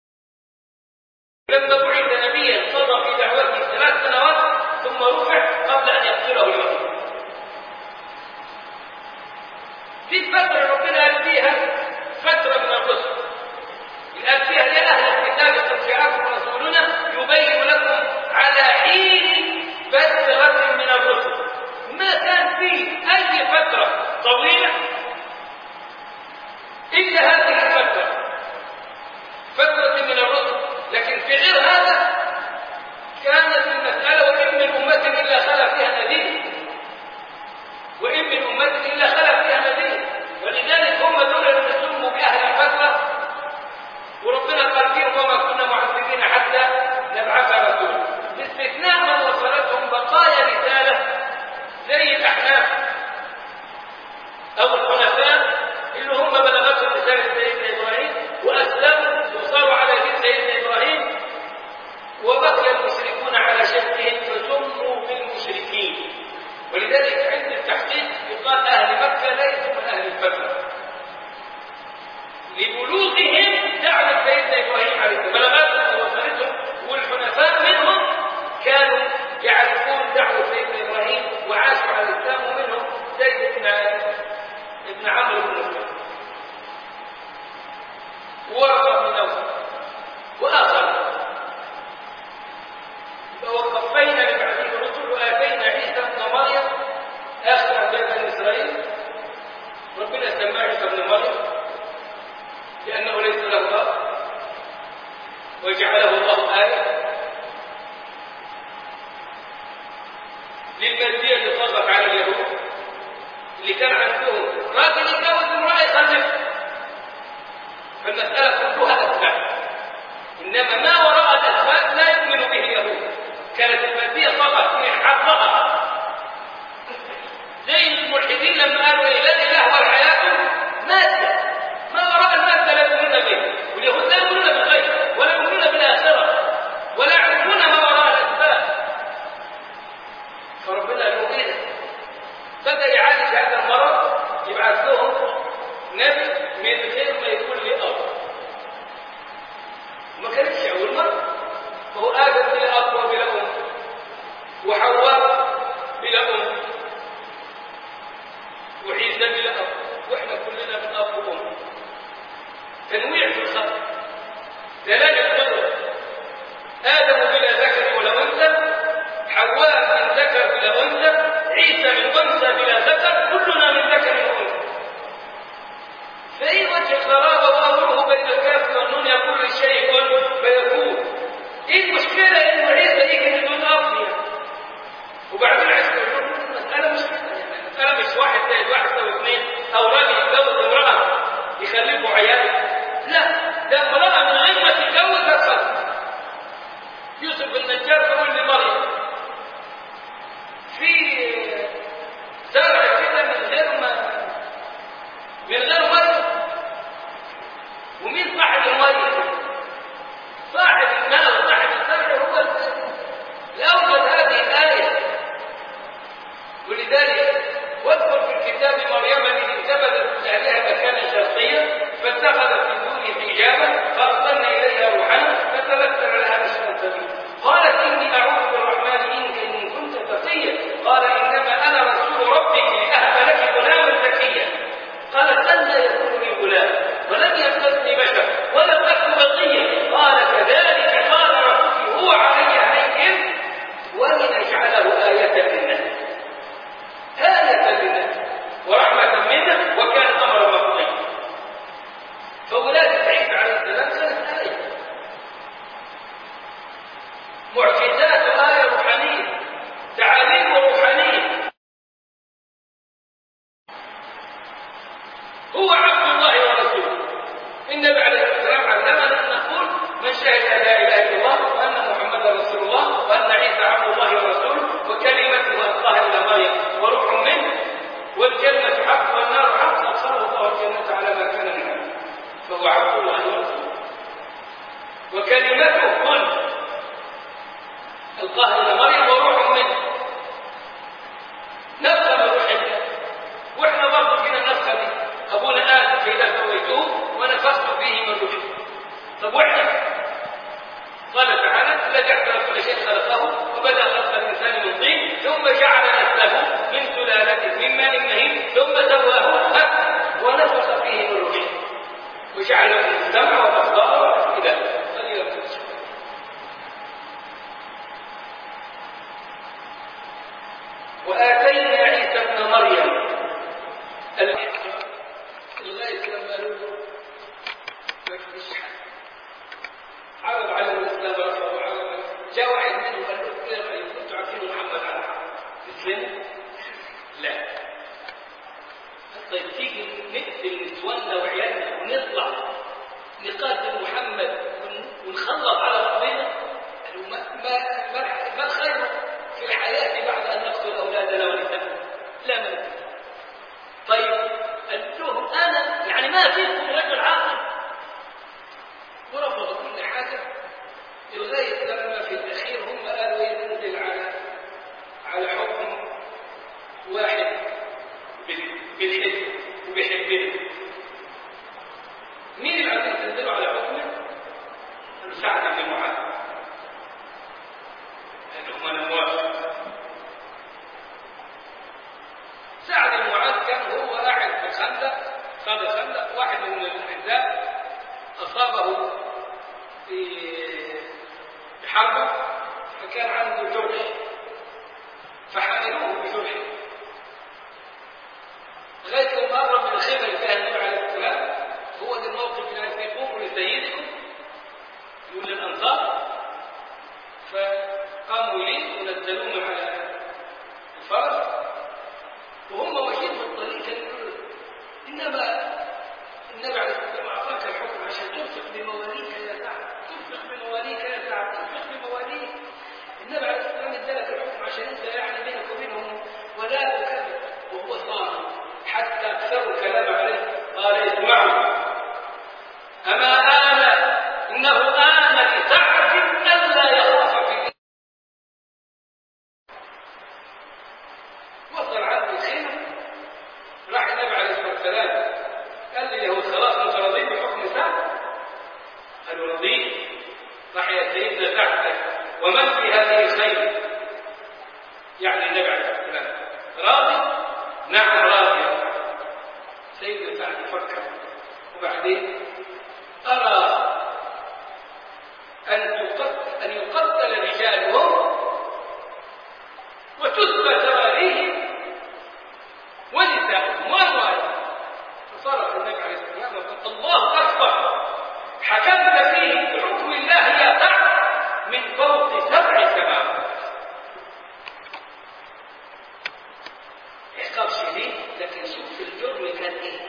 لما بعث نبيا قضى في دعوته ثلاث سنوات ثم رفع قبل أن يقتله اليهود. في فترة ربنا قال فيها فترة من الرسل، قال فيها يا أهل الكتاب قد جاءكم رسولنا يبين لكم على حين فترة من الرسل. ما كان فيه أي فترة طويلة إلا هذه الفترة، فترة من الرسل. لكن في غير هذا كانت المسألة وإن من أمة إلا خلا فيها نذير، وإن من أمة إلا خلا فيها نذير. ولذلك هم دول اللي سموا بأهل الفترة، وربنا قال فيهم وما كنا معذبين حتى نبعث رسولا، باستثناء من وصلتهم بقايا رسالة زي الأحناف أو الحنفاء اللي هم بلغتهم رسالة سيدنا إبراهيم وأسلموا وصاروا على دين سيدنا إبراهيم، وبقي المشركون على شركهم فسموا بالمشركين. ولذلك عند التحقيق يقال أهل مكة ليسوا من أهل الفترة لبلوغهم دعوة سيدنا إبراهيم عليه السلام، بلغتهم ووصلتهم. والحنفاء منهم كانوا يعرفون دعوة سيدنا إبراهيم وعاشوا على الإسلام، ومنهم زيد بن ابن عمرو بن مسلم ورقة بن نوفل وآخر. وقفينا من بعده الرسل وآتينا عيسى ابن مريم آخر أنبياء بني إسرائيل وجعله الله آية للمادية اللي طغت على اليهود اللي كان عندهم راجل يتجوز امرأة يخلف، فالمسألة كلها أسباب، إنما ما وراء الأسباب لا يؤمن به اليهود. كانت المادية طغت من حظها، زي الملحدين لما قالوا إيه لا إله والحياة مادة، ما وراء المادة لا يؤمنون به، واليهود لا يؤمنون بالغيب ولا يؤمنون بالآخرة ولا يعرفون ما وراء الأسباب. فربنا قال له إيه؟ بدأ يعالج هذا المرض، يبعث لهم نبي من غير ما يكون له أب. ما كانتش أول مرة، فهو آدم بلا أب وبلا أم، وحواء بلا أم، وعيسى بلا أب، وإحنا كلنا من أب وأم. تنويع في الخلق، دلالة قدرة. آدم بلا ذكر ولا أنثى، حواء من ذكر بلا أنثى، عيسى من أنثى بلا ذكر، كلنا من ذكر وأنثى. فأي وجه الغرابة وأمره بين الكاف والنون يقول الشيء فيكون. إيه المشكلة إنه عيسى يجي من دون أب؟ وبعدين عيسى يقول المسألة مش كده، يعني المسألة مش واحد زائد واحد يساوي اثنين، أو راجل يتجوز امرأة يخلفوا عيال. لا، ده امرأة من غير ما تتجوز هتخلف. يوسف النجار يقول لمريم في زرع كده من غير ما من غير ميه، ومين صاحب الميه؟ صاحب الماء وصاحب الزرع هو اللي اوجد هذه الايه. ولذلك واذكر في الكتاب مريم التي انتبذت من اهلها مكانا شرقيا فاتخذت من دونه حجابا فارسلنا اليها روحنا فتمثل لها بشرا سويا قالت اني اعوذ بالرحمن منك ان كنت تقيا قال انما انا رسول ربك لاهب لك غلاما زكيا قالت انى يكون لي غلام ولم يمسسني بشر ولم اكن بغيا قال كذلك قال ربك هو علي هين ولنجعله آية للناس آية للناس ورحمة منه وكان أمرا مقضيا. فولادة عيسى عليه السلام كانت آية، معجزات آية روحانية، تعاليم روحانية. هو عبد الله ورسوله. النبي عليه السلام علمنا أن نقول من شهد لا إله إلا الله وأن محمدا رسول الله وأن عيسى عبد الله ورسوله وكلمته ألقاها إلى مريم وروح منه والجنة حق والنار حق أدخله الله الجنة على ما كان منه فهو عبد الله ورسوله وكلمته كن ألقاها إلى مريم وروح منه. نفخة من روح الله، وإحنا برضه فينا النفخة دي. أبونا آدم فإذا سويته ونفخت فيه من روحي. طب وإحنا قال تعالى الذي احسن كل شيء خلقه وبدأ خلق الإنسان من طين ثم جعل نسله من سلالة من ماء مهين ثم سواه ونفخ فيه من روحه وجعل له السمع والأبصار والأفئدة قليلا ما تشكرون. وآتينا عيسى ابن مريم لغاية لما له ما فيش حد عرض على الإسلام رفضوا عرضا. جاء واحد منهم قال له كيف كنتوا عارفين محمد على حق تسلم؟ لا. طيب تيجي نقتل نسواننا وعيالنا ونطلع نقاتل محمد ونخلص على بعضنا؟ قالوا ما ما ما, ما الخير في الحياة بعد أن نقتل أولادنا ونساءنا؟ لا من. طيب قلت لهم أنا يعني ما فيكم رجل عاقل ورفضوا كل حاجة لغاية لما في الأخير هم قالوا ينزل على على حكم واحد بالحزب وبيحبنا. مين اللي عايزين تنزلوا على حكمه؟ قالوا سعد بن معاذ. قال لهم أنا موافق. سعد بن معاذ كان هو قاعد في الخندق، صاد الخندق، واحد من الأحزاب أصابه في حربه فكان عنده جرح فحملوه بجرحه لغاية لما قرب من الخيمة اللي فيها النبي عليه السلام. هو ده الموقف اللي يقوم لسيدكم يقول للأنصار قاموا إليه ونزلوه على الفرس، وهم ماشيين في الطريق كانوا يقولوا إنما النبي عليه الصلاة والسلام أعطاك الحكم عشان تنفق بمواليك يا سعد، تنفق بمواليك يا سعد، تنفق بمواليك. النبي عليه الصلاة والسلام ادالك الحكم عشان أنت يعني بينك وبينهم ولا تكذب، وهو صامت حتى أكثروا الكلام عليه. قال اسمعوا، أما آمن إنه آمن سعد ألا يخاف في وصل عنده الخيمة. راح النبي عليه الصلاة والسلام قال لي له خلاص أنت رضيت بحكم سعد؟ قالوا رضيت. راح يا سيدنا سعد ومن في هذه الخيمة؟ يعني النبي عليه الصلاة والسلام راضي؟ نعم راضي. سيدنا سعد يفكر وبعدين أرى أن يقتل, أن يقتل رجالهم وتثبت مواليهم ونساءهم وأموالهم. فصرف النبي عليه الصلاة والسلام وقال الله أكبر، حكمت فيه بحكم الله يا سعد من فوق سبع سماوات. عقاب شديد، لكن شوف الجرم كان ايه.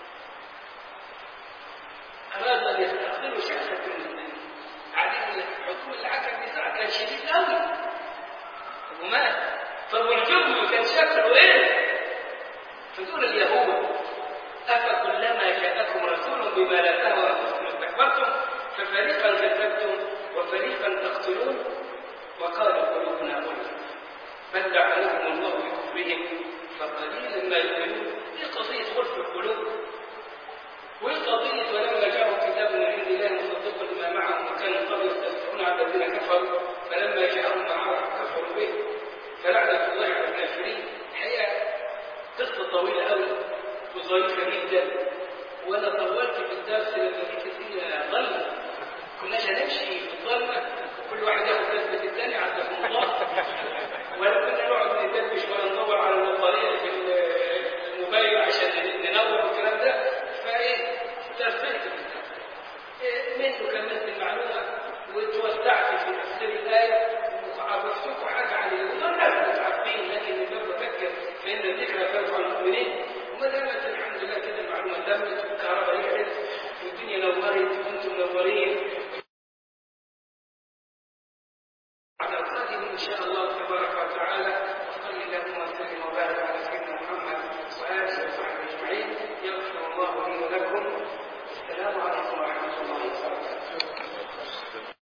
أراد أن يستأصلوا شأسة المسلمين. عادين الحكم اللي حكم بسعد كان شديد قوي ومات. طب والجرم كان شكله ايه؟ فدول اليهود أفكلما جاءكم رسول بما لا تهوى أنفسكم استكبرتم ففريقا كذبتم وفريقا تقتلون وقالوا قلوبنا غلف بل لعنهم الله بكفرهم فقليلا ما يؤمنون. دي قضية غلف القلوب، والقضية ولما جاءهم كتاب من عند الله مصدق لما معهم وكانوا قبل يستفتحون على الذين كفروا فلما جاءهم ما عرفوا كفروا به فلعنة الله على الكافرين. الحقيقة قصة طويلة قوي وظريفة جدا، وانا طولت في الدرس لما جيت فيها ظلمة، كناش هنمشي في الظلمة كل واحد ياخد نسبة الثاني عندهم الله، ولا كنا نقعد ندردش ولا ندور على النظرية في الموبايل عشان ننور والكلام ده. فايه ترسلت إيه منه كملت المعلومة وتوسعت في تفسير الآية وعرفتكم حاجة عن اليهود. الناس مش عارفين، لكن الباب بفكر فإن الذكرى تنفع المؤمنين. وما دامت الحمد لله كده المعلومة تمت والكهرباء رجعت والدنيا نورت وانتم منورين على القادم إن شاء الله تبارك وتعالى.